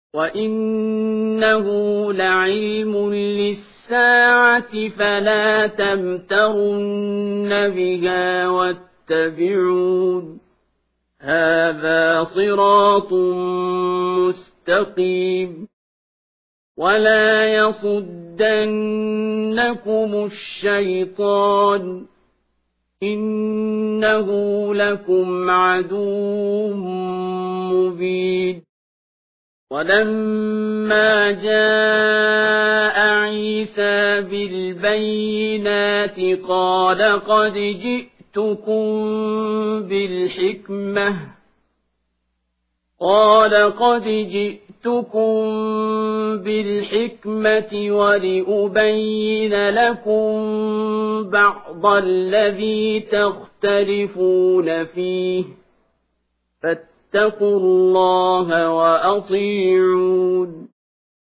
وَإِنَّهُ لَعِلْمٌ لِّلسَّاعَةِ فَلَا تَمْتَرُنَّ بِهَا وَاتَّبِعُونِ هَٰذَا صِرَاطٌ مُّسْتَقِيمٌ وَلَا يَصُدَّنَّكُمُ الشَّيْطَانُ إِنَّهُ لَكُمْ عَدُوٌّ مُّبِينٌ وَلَمَّا جَاءَ عِيسَىٰ بِالْبَيِّنَاتِ قَالَ قَدْ جِئْتُكُم بِالْحِكْمَةِ وَلِأُبَيِّنَ لَكُم بَعْضَ الَّذِي تَخْتَلِفُونَ فِيهِ فَاتَّقُوا اللَّهَ وَأَطِيعُونِ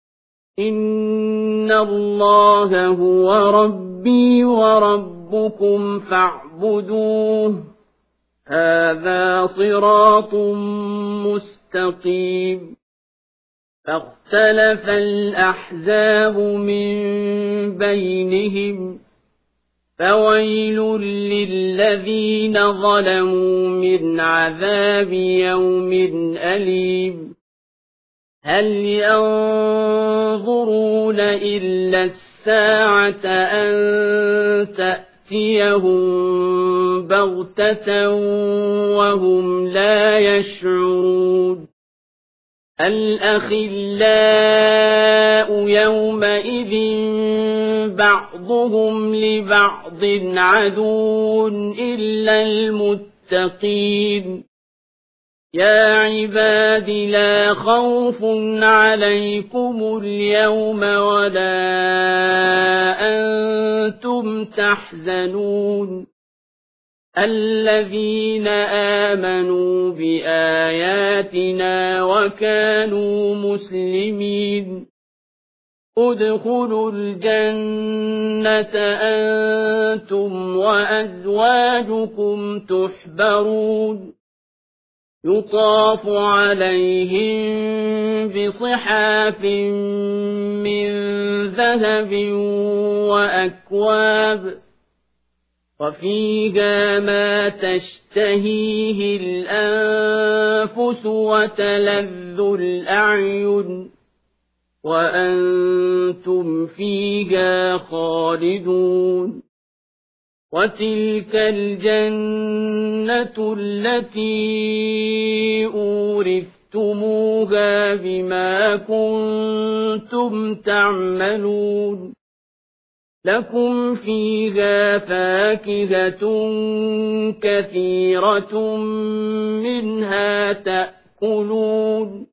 إِنَّ اللَّهَ هُوَ رَبِّي وَرَبُّكُمْ فَاعْبُدُوهُ هَٰذَا صِرَاطٌ مُّسْتَقِيمٌ فَاخْتَلَفَ الْأَحْزَابُ مِن بَيْنِهِمْ فَوَيْلٌ لِّلَّذِينَ ظَلَمُوا مِنْ عَذَابِ يَوْمٍ أَلِيمٍ هَلْ يَنظُرُونَ إِلَّا السَّاعَةَ أَن تَأْتِيَهُم بَغْتَةً وَهُمْ لَا يَشْعُرُونَ الْأَخِلَّاءُ يَوْمَئِذٍ بَعْضُهُمْ لِبَعْضٍ عَدُوٌّ إِلَّا الْمُتَّقِينَ يَا عِبَادِ لَا خَوْفٌ عَلَيْكُمُ الْيَوْمَ وَلَا أَنتُمْ تَحْزَنُونَ الَّذِينَ آمَنُوا بِآيَاتِنَا وَكَانُوا مُسْلِمِينَ ادْخُلُوا الْجَنَّةَ أَنتُمْ وَأَزْوَاجُكُمْ تُحْبَرُونَ يُطَافُ عَلَيْهِم بِصِحَافٍ مِّن ذَهَبٍ وَأَكْوَابٍ وَفِيهَا مَا تَشْتَهِيهِ الْأَنفُسُ وَتَلَذُّ الْأَعْيُنُ وَأَنتُمْ فِيهَا خَالِدُونَ وَتِلْكَ الْجَنَّةُ الَّتِي أُورِثْتُمُوهَا بِمَا كُنتُمْ تَعْمَلُونَ لَكُمْ فِيهَا فَاكِهَةٌ كَثِيرَةٌ مِنْهَا تَأْكُلُونَ